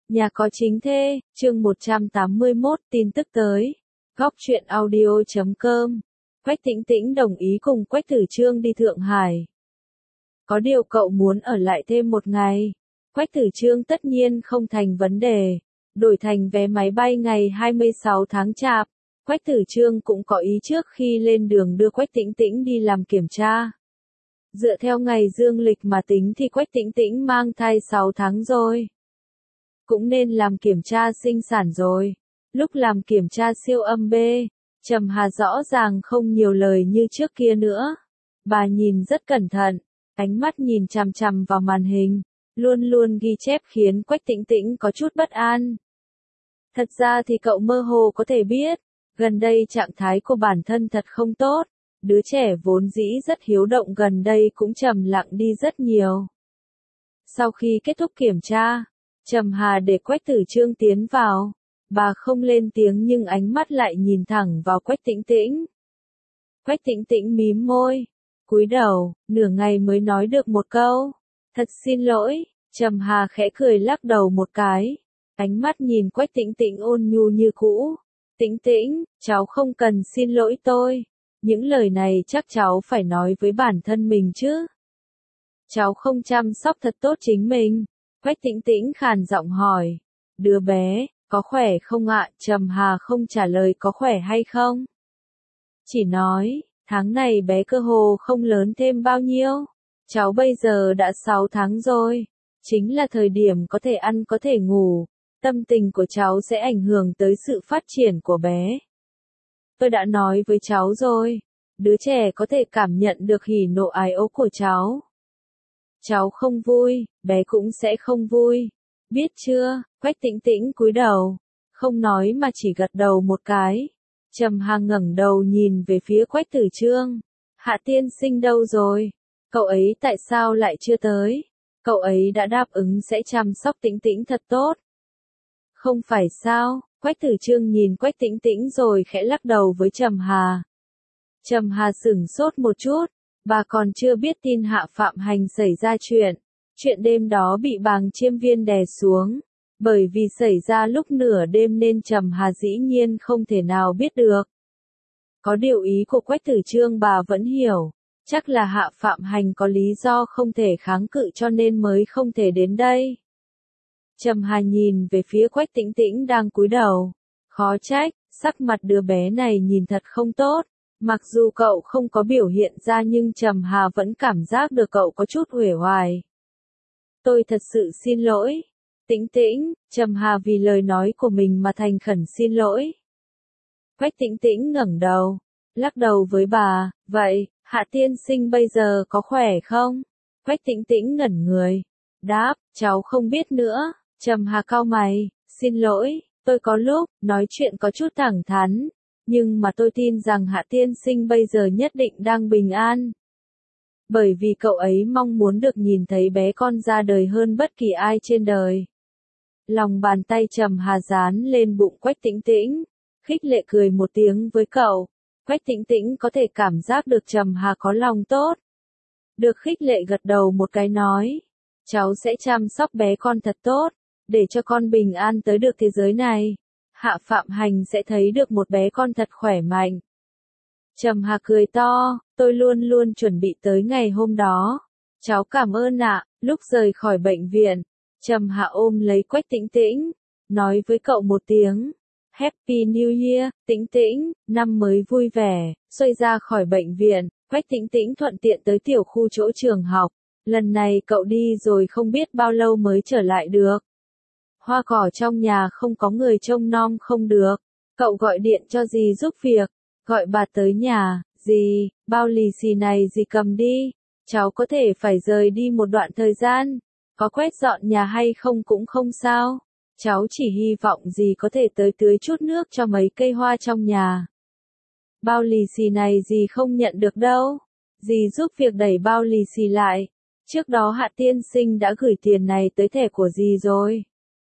Nhà có chính thê, chương 181, tin tức tới. Góc truyện audio.com. Quách Tĩnh Tĩnh đồng ý cùng Quách Tử Trương đi Thượng Hải. Có điều cậu muốn ở lại thêm một ngày. Quách Tử Trương tất nhiên không thành vấn đề. Đổi thành vé máy bay ngày 26 tháng Chạp. Quách Tử Trương cũng có ý trước khi lên đường đưa Quách Tĩnh Tĩnh đi làm kiểm tra. Dựa theo ngày dương lịch mà tính thì Quách Tĩnh Tĩnh mang thai 6 tháng rồi. Cũng nên làm kiểm tra sinh sản rồi. Lúc làm kiểm tra siêu âm B, Trầm Hà rõ ràng không nhiều lời như trước kia nữa. Bà nhìn rất cẩn thận, ánh mắt nhìn chằm chằm vào màn hình, luôn luôn ghi chép khiến Quách Tĩnh Tĩnh có chút bất an. Thật ra thì cậu mơ hồ có thể biết, gần đây trạng thái của bản thân thật không tốt, đứa trẻ vốn dĩ rất hiếu động gần đây cũng trầm lặng đi rất nhiều. Sau khi kết thúc kiểm tra, Trầm Hà để Quách Tử Trương tiến vào, bà không lên tiếng nhưng ánh mắt lại nhìn thẳng vào Quách Tĩnh Tĩnh. Quách Tĩnh Tĩnh mím môi, cúi đầu, nửa ngày mới nói được một câu, thật xin lỗi. Trầm Hà khẽ cười lắc đầu một cái, ánh mắt nhìn Quách Tĩnh Tĩnh ôn nhu như cũ. Tĩnh Tĩnh, cháu không cần xin lỗi tôi, những lời này chắc cháu phải nói với bản thân mình chứ. Cháu không chăm sóc thật tốt chính mình. Quách Tĩnh Tĩnh khàn giọng hỏi, đứa bé, có khỏe không ạ? Trầm Hà không trả lời có khỏe hay không. Chỉ nói, tháng này bé cơ hồ không lớn thêm bao nhiêu. Cháu bây giờ đã 6 tháng rồi, chính là thời điểm có thể ăn có thể ngủ. Tâm tình của cháu sẽ ảnh hưởng tới sự phát triển của bé. Tôi đã nói với cháu rồi, đứa trẻ có thể cảm nhận được hỉ nộ ái ố của cháu. Cháu không vui, bé cũng sẽ không vui. Biết chưa? Quách Tĩnh Tĩnh cúi đầu, không nói mà chỉ gật đầu một cái. Trầm Hà ngẩng đầu nhìn về phía Quách Tử Trương. Hạ tiên sinh đâu rồi? Cậu ấy tại sao lại chưa tới? Cậu ấy đã đáp ứng sẽ chăm sóc Tĩnh Tĩnh thật tốt. Không phải sao? Quách Tử Trương nhìn Quách Tĩnh Tĩnh rồi khẽ lắc đầu với Trầm Hà. Trầm Hà sửng sốt một chút. Bà còn chưa biết tin Hạ Phạm Hành xảy ra chuyện. Chuyện đêm đó bị Bàng Chiêm Viên đè xuống. Bởi vì xảy ra lúc nửa đêm nên Trầm Hà dĩ nhiên không thể nào biết được. Có điều ý của Quách Tử Trương bà vẫn hiểu. Chắc là Hạ Phạm Hành có lý do không thể kháng cự cho nên mới không thể đến đây. Trầm Hà nhìn về phía Quách Tĩnh Tĩnh đang cúi đầu. Khó trách, sắc mặt đứa bé này nhìn thật không tốt. Mặc dù cậu không có biểu hiện ra nhưng Trầm Hà vẫn cảm giác được cậu có chút uể oải. Tôi thật sự xin lỗi. Tĩnh Tĩnh, Trầm Hà vì lời nói của mình mà thành khẩn xin lỗi. Quách Tĩnh Tĩnh ngẩng đầu, lắc đầu với bà, vậy, Hạ tiên sinh bây giờ có khỏe không? Quách Tĩnh Tĩnh ngẩn người, đáp, cháu không biết nữa. Trầm Hà cau mày, xin lỗi, tôi có lúc nói chuyện có chút thẳng thắn. Nhưng mà tôi tin rằng Hạ tiên sinh bây giờ nhất định đang bình an. Bởi vì cậu ấy mong muốn được nhìn thấy bé con ra đời hơn bất kỳ ai trên đời. Lòng bàn tay Trầm Hà dán lên bụng Quách Tĩnh Tĩnh, khích lệ cười một tiếng với cậu. Quách Tĩnh Tĩnh có thể cảm giác được Trầm Hà có lòng tốt. Được khích lệ gật đầu một cái nói, cháu sẽ chăm sóc bé con thật tốt, để cho con bình an tới được thế giới này. Hạ Phạm Hành sẽ thấy được một bé con thật khỏe mạnh. Trầm Hà cười to, tôi luôn luôn chuẩn bị tới ngày hôm đó. Cháu cảm ơn ạ. Lúc rời khỏi bệnh viện, Trầm Hà ôm lấy Quách Tĩnh Tĩnh, nói với cậu một tiếng, Happy New Year, Tĩnh Tĩnh, năm mới vui vẻ. Xoay ra khỏi bệnh viện, Quách Tĩnh Tĩnh thuận tiện tới tiểu khu chỗ trường học. Lần này cậu đi rồi không biết bao lâu mới trở lại được. Hoa cỏ trong nhà không có người trông nom không được. Cậu gọi điện cho dì giúp việc. Gọi bà tới nhà, dì, bao lì xì này dì cầm đi. Cháu có thể phải rời đi một đoạn thời gian. Có quét dọn nhà hay không cũng không sao. Cháu chỉ hy vọng dì có thể tới tưới chút nước cho mấy cây hoa trong nhà. Bao lì xì này dì không nhận được đâu. Dì giúp việc đẩy bao lì xì lại. Trước đó Hạ tiên sinh đã gửi tiền này tới thẻ của dì rồi.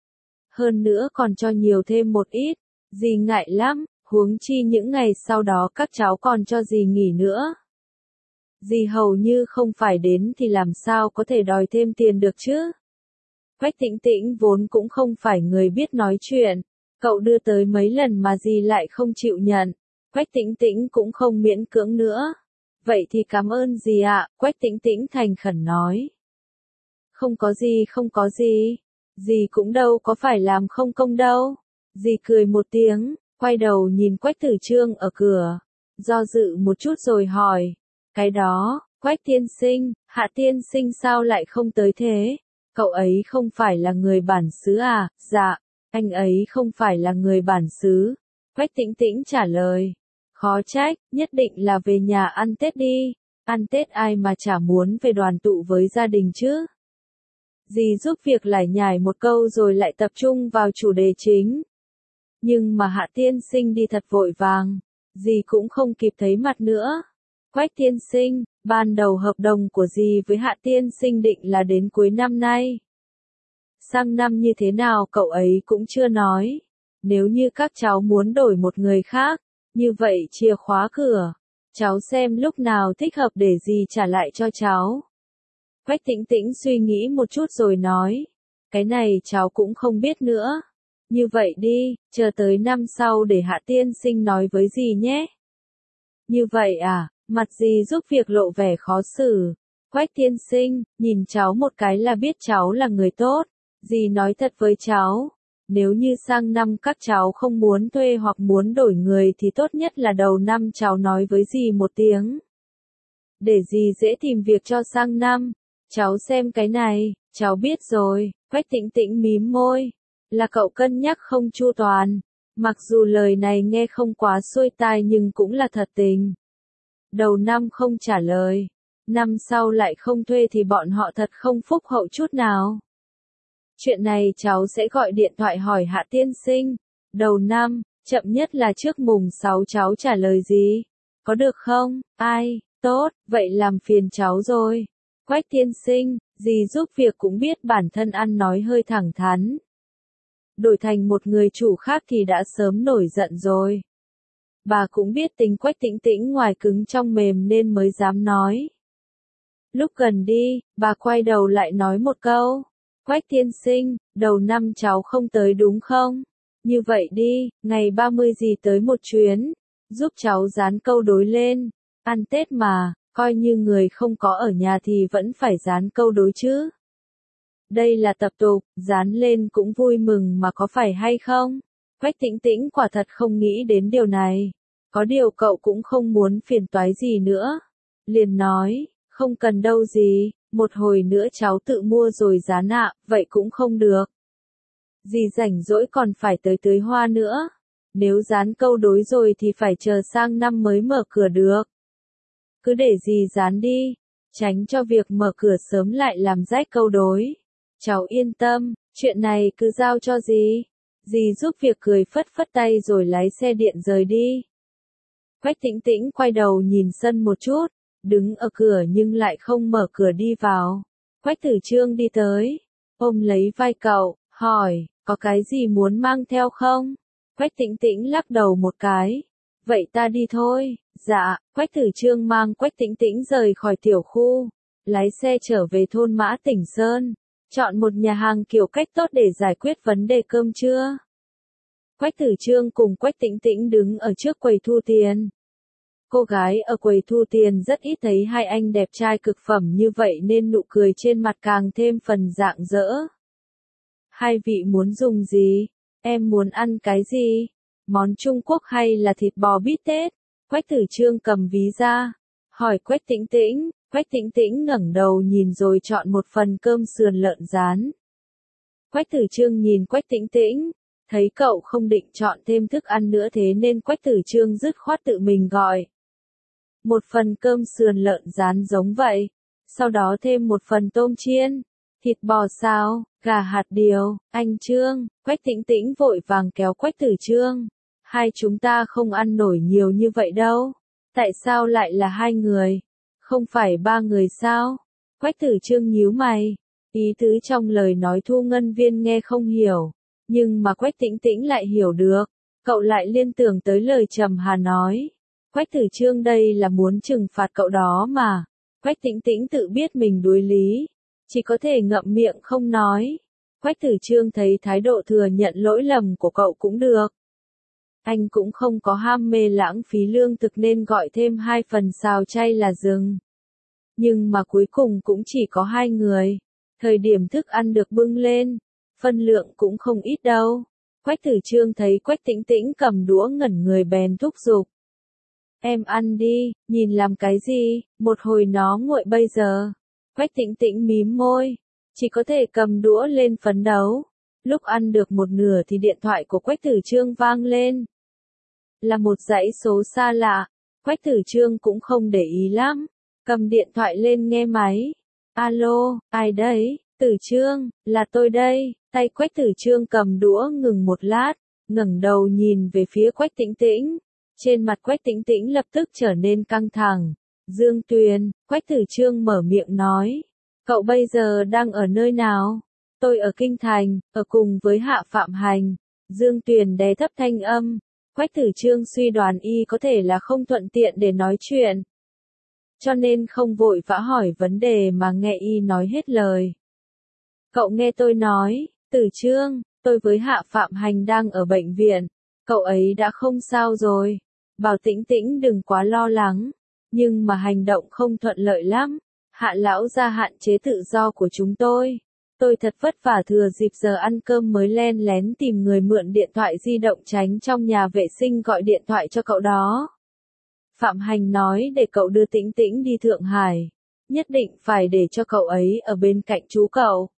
Hơn nữa còn cho nhiều thêm một ít, dì ngại lắm, huống chi những ngày sau đó các cháu còn cho dì nghỉ nữa. Dì hầu như không phải đến thì làm sao có thể đòi thêm tiền được chứ? Quách Tĩnh Tĩnh vốn cũng không phải người biết nói chuyện, cậu đưa tới mấy lần mà dì lại không chịu nhận. Quách Tĩnh Tĩnh cũng không miễn cưỡng nữa. Vậy thì cảm ơn dì ạ, Quách Tĩnh Tĩnh thành khẩn nói. Không có gì không có gì, dì cũng đâu có phải làm không công đâu. Dì cười một tiếng, quay đầu nhìn Quách Tử Trương ở cửa, do dự một chút rồi hỏi, cái đó, Quách tiên sinh, Hạ tiên sinh sao lại không tới thế? Cậu ấy không phải là người bản xứ à? Dạ, anh ấy không phải là người bản xứ. Quách Tĩnh Tĩnh trả lời. Khó trách, nhất định là về nhà ăn Tết đi. Ăn Tết ai mà chả muốn về đoàn tụ với gia đình chứ? Dì giúp việc lải nhải một câu rồi lại tập trung vào chủ đề chính. Nhưng mà Hạ tiên sinh đi thật vội vàng, dì cũng không kịp thấy mặt nữa. Quách tiên sinh, ban đầu hợp đồng của dì với Hạ tiên sinh định là đến cuối năm nay. Sang năm như thế nào cậu ấy cũng chưa nói. Nếu như các cháu muốn đổi một người khác, như vậy chìa khóa cửa, cháu xem lúc nào thích hợp để dì trả lại cho cháu. Quách Tĩnh Tĩnh suy nghĩ một chút rồi nói, cái này cháu cũng không biết nữa. Như vậy đi, chờ tới năm sau để Hạ tiên sinh nói với dì nhé. Như vậy à, mặt dì giúp việc lộ vẻ khó xử. Quách tiên sinh, nhìn cháu một cái là biết cháu là người tốt. Dì nói thật với cháu, nếu như sang năm các cháu không muốn thuê hoặc muốn đổi người thì tốt nhất là đầu năm cháu nói với dì một tiếng. Để dì dễ tìm việc cho sang năm. Cháu xem cái này, cháu biết rồi. Quách Tĩnh Tĩnh mím môi. Là cậu cân nhắc không chu toàn. Mặc dù lời này nghe không quá xuôi tai nhưng cũng là thật tình. Đầu năm không trả lời, năm sau lại không thuê thì bọn họ thật không phúc hậu chút nào. Chuyện này cháu sẽ gọi điện thoại hỏi Hạ tiên sinh. Đầu năm, chậm nhất là trước mùng 6 cháu trả lời gì? Có được không? Ai? Tốt, vậy làm phiền cháu rồi. Quách tiên sinh, dì giúp việc cũng biết bản thân ăn nói hơi thẳng thắn. Đổi thành một người chủ khác thì đã sớm nổi giận rồi. Bà cũng biết tính Quách Tĩnh Tĩnh ngoài cứng trong mềm nên mới dám nói. Lúc gần đi, bà quay đầu lại nói một câu. Quách tiên sinh, đầu năm cháu không tới đúng không? Như vậy đi, ngày 30 gì tới một chuyến, giúp cháu dán câu đối lên. Ăn Tết mà, coi như người không có ở nhà thì vẫn phải dán câu đối chứ. Đây là tập tục, dán lên cũng vui mừng mà có phải hay không? Quách Tĩnh Tĩnh quả thật không nghĩ đến điều này. Có điều cậu cũng không muốn phiền toái gì nữa. Liền nói, không cần đâu gì, một hồi nữa cháu tự mua rồi dán ạ, vậy cũng không được. Dì rảnh rỗi còn phải tới tưới hoa nữa. Nếu dán câu đối rồi thì phải chờ sang năm mới mở cửa được. Cứ để dì dán đi, tránh cho việc mở cửa sớm lại làm rách câu đối. Cháu yên tâm, chuyện này cứ giao cho dì. Dì giúp việc cười phất phất tay rồi lái xe điện rời đi. Quách Tĩnh Tĩnh quay đầu nhìn sân một chút, đứng ở cửa nhưng lại không mở cửa đi vào. Quách Tử Trương đi tới, ôm lấy vai cậu, hỏi, có cái gì muốn mang theo không? Quách Tĩnh Tĩnh lắc đầu một cái. Vậy ta đi thôi. Dạ, Quách Tử Trương mang Quách Tĩnh Tĩnh rời khỏi tiểu khu, lái xe trở về thôn Mã Tỉnh Sơn, chọn một nhà hàng kiểu cách tốt để giải quyết vấn đề cơm trưa. Quách Tử Trương cùng Quách Tĩnh Tĩnh đứng ở trước quầy thu tiền. Cô gái ở quầy thu tiền rất ít thấy hai anh đẹp trai cực phẩm như vậy nên nụ cười trên mặt càng thêm phần rạng rỡ. Hai vị muốn dùng gì? Em muốn ăn cái gì? Món Trung Quốc hay là thịt bò bít tết? Quách Tử Trương cầm ví ra, hỏi Quách Tĩnh Tĩnh. Quách Tĩnh Tĩnh ngẩng đầu nhìn rồi chọn một phần cơm sườn lợn rán. Quách Tử Trương nhìn Quách Tĩnh Tĩnh, thấy cậu không định chọn thêm thức ăn nữa thế nên Quách Tử Trương dứt khoát tự mình gọi. Một phần cơm sườn lợn rán giống vậy, sau đó thêm một phần tôm chiên, thịt bò xào, gà hạt điều. Anh Trương, Quách Tĩnh Tĩnh vội vàng kéo Quách Tử Trương. Hai chúng ta không ăn nổi nhiều như vậy đâu. Tại sao lại là hai người? Không phải ba người sao? Quách Tử Trương nhíu mày. Ý tứ trong lời nói Thu Ngân Viên nghe không hiểu. Nhưng mà Quách Tĩnh Tĩnh lại hiểu được. Cậu lại liên tưởng tới lời Trầm Hà nói. Quách Tử Trương đây là muốn trừng phạt cậu đó mà. Quách Tĩnh Tĩnh tự biết mình đuối lý. Chỉ có thể ngậm miệng không nói. Quách Tử Chương thấy thái độ thừa nhận lỗi lầm của cậu cũng được. Anh cũng không có ham mê lãng phí lương thực nên gọi thêm 2 phần xào chay là dừng. Nhưng mà cuối cùng cũng chỉ có 2 người. Thời điểm thức ăn được bưng lên, phân lượng cũng không ít đâu. Quách Tử Chương thấy Quách Tĩnh Tĩnh cầm đũa ngẩn người bèn thúc giục. Em ăn đi, nhìn làm cái gì, một hồi nó nguội bây giờ. Quách Tĩnh Tĩnh mím môi, chỉ có thể cầm đũa lên phấn đấu. Lúc ăn được một nửa thì điện thoại của Quách Tử Chương vang lên. Là một dãy số xa lạ, Quách Tử Chương cũng không để ý lắm, cầm điện thoại lên nghe máy. Alo, ai đấy? Tử Chương, là tôi đây. Tay Quách Tử Chương cầm đũa ngừng một lát, ngẩng đầu nhìn về phía Quách Tĩnh Tĩnh. Trên mặt Quách Tĩnh Tĩnh lập tức trở nên căng thẳng. Dương Tuyền, Quách Tử Chương mở miệng nói. Cậu bây giờ đang ở nơi nào? Tôi ở Kinh Thành, ở cùng với Hạ Phạm Hành. Dương Tuyền đè thấp thanh âm. Quách Tử Chương suy đoán y có thể là không thuận tiện để nói chuyện. Cho nên không vội vã hỏi vấn đề mà nghe y nói hết lời. Cậu nghe tôi nói, Tử Chương, tôi với Hạ Phạm Hành đang ở bệnh viện. Cậu ấy đã không sao rồi. Bảo Tĩnh Tĩnh đừng quá lo lắng. Nhưng mà hành động không thuận lợi lắm. Hạ lão gia hạn chế tự do của chúng tôi. Tôi thật vất vả thừa dịp giờ ăn cơm mới len lén tìm người mượn điện thoại di động tránh trong nhà vệ sinh gọi điện thoại cho cậu đó. Phạm Hành nói để cậu đưa Tĩnh Tĩnh đi Thượng Hải. Nhất định phải để cho cậu ấy ở bên cạnh chú cậu.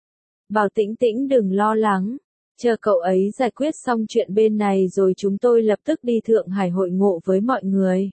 Bảo Tĩnh Tĩnh đừng lo lắng. Chờ cậu ấy giải quyết xong chuyện bên này rồi chúng tôi lập tức đi Thượng Hải hội ngộ với mọi người.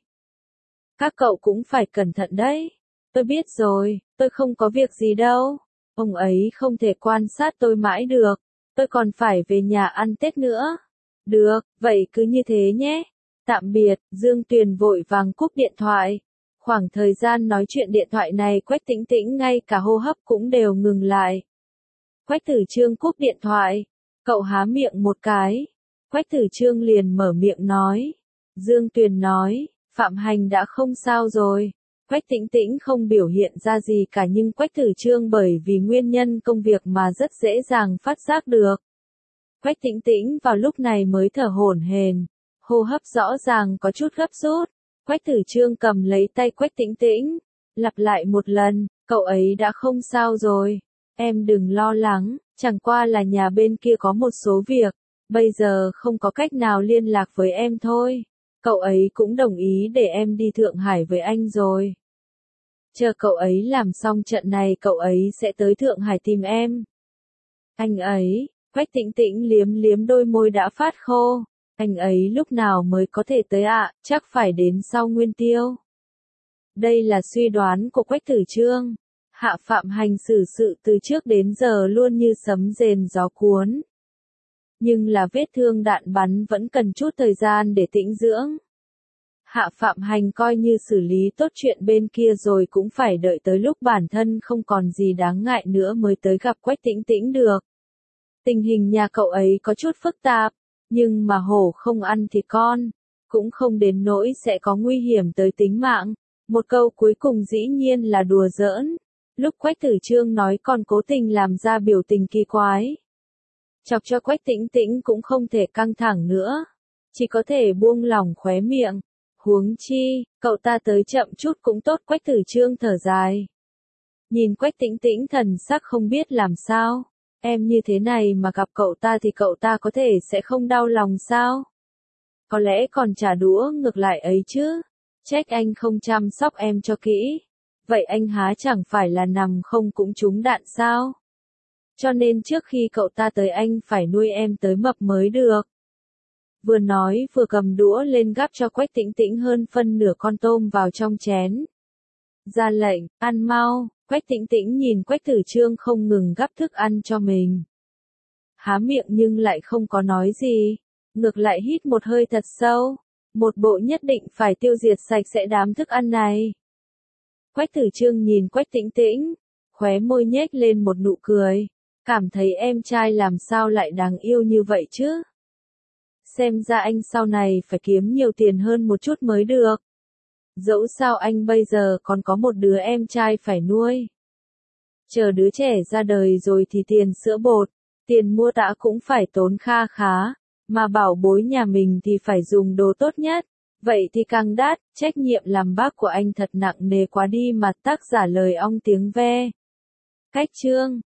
Các cậu cũng phải cẩn thận đấy. Tôi biết rồi, tôi không có việc gì đâu. Ông ấy không thể quan sát tôi mãi được. Tôi còn phải về nhà ăn Tết nữa. Được, vậy cứ như thế nhé. Tạm biệt, Dương Tuyền vội vàng cúp điện thoại. Khoảng thời gian nói chuyện điện thoại này Quách Tĩnh Tĩnh ngay cả hô hấp cũng đều ngừng lại. Quách Tử Chương cúp điện thoại. Cậu há miệng một cái. Quách Tử Chương liền mở miệng nói. Dương Tuyền nói, Phạm Hành đã không sao rồi. Quách Tĩnh Tĩnh không biểu hiện ra gì cả nhưng Quách Tử Chương bởi vì nguyên nhân công việc mà rất dễ dàng phát giác được. Quách Tĩnh Tĩnh vào lúc này mới thở hổn hển, hô hấp rõ ràng có chút gấp rút. Quách Tử Chương cầm lấy tay Quách Tĩnh Tĩnh, lặp lại một lần, cậu ấy đã không sao rồi. Em đừng lo lắng, chẳng qua là nhà bên kia có một số việc, bây giờ không có cách nào liên lạc với em thôi. Cậu ấy cũng đồng ý để em đi Thượng Hải với anh rồi. Chờ cậu ấy làm xong trận này cậu ấy sẽ tới Thượng Hải tìm em. Anh ấy, Quách Tĩnh Tĩnh liếm liếm đôi môi đã phát khô. Anh ấy lúc nào mới có thể tới ạ, chắc phải đến sau Nguyên Tiêu. Đây là suy đoán của Quách Tử Chương. Hạ Phạm Hành xử sự từ trước đến giờ luôn như sấm rền gió cuốn. Nhưng là vết thương đạn bắn vẫn cần chút thời gian để tĩnh dưỡng. Hạ Phạm Hành coi như xử lý tốt chuyện bên kia rồi cũng phải đợi tới lúc bản thân không còn gì đáng ngại nữa mới tới gặp Quách Tĩnh Tĩnh được. Tình hình nhà cậu ấy có chút phức tạp, nhưng mà hổ không ăn thịt con, cũng không đến nỗi sẽ có nguy hiểm tới tính mạng. Một câu cuối cùng dĩ nhiên là đùa giỡn. Lúc Quách Tử Chương nói còn cố tình làm ra biểu tình kỳ quái. Chọc cho Quách Tĩnh Tĩnh cũng không thể căng thẳng nữa. Chỉ có thể buông lỏng khóe miệng. Huống chi, cậu ta tới chậm chút cũng tốt. Quách Tử Chương thở dài. Nhìn Quách Tĩnh Tĩnh thần sắc không biết làm sao. Em như thế này mà gặp cậu ta thì cậu ta có thể sẽ không đau lòng sao? Có lẽ còn trả đũa ngược lại ấy chứ. Trách anh không chăm sóc em cho kỹ. Vậy anh há chẳng phải là nằm không cũng trúng đạn sao? Cho nên trước khi cậu ta tới anh phải nuôi em tới mập mới được. Vừa nói vừa cầm đũa lên gắp cho Quách Tĩnh Tĩnh hơn phân nửa con tôm vào trong chén. Ra lệnh, ăn mau. Quách Tĩnh Tĩnh nhìn Quách Tử Chương không ngừng gắp thức ăn cho mình. Há miệng nhưng lại không có nói gì. Ngược lại hít một hơi thật sâu. Một bộ nhất định phải tiêu diệt sạch sẽ đám thức ăn này. Quách Tử Chương nhìn Quách Tĩnh Tĩnh, khóe môi nhếch lên một nụ cười. Cảm thấy em trai làm sao lại đáng yêu như vậy chứ? Xem ra anh sau này phải kiếm nhiều tiền hơn một chút mới được. Dẫu sao anh bây giờ còn có một đứa em trai phải nuôi. Chờ đứa trẻ ra đời rồi thì tiền sữa bột, Tiền mua tã cũng phải tốn kha khá, mà bảo bối nhà mình thì phải dùng đồ tốt nhất. Vậy thì càng đắt, trách nhiệm làm bác của anh thật nặng nề quá đi mà, tác giả lời ong tiếng ve. Cách chương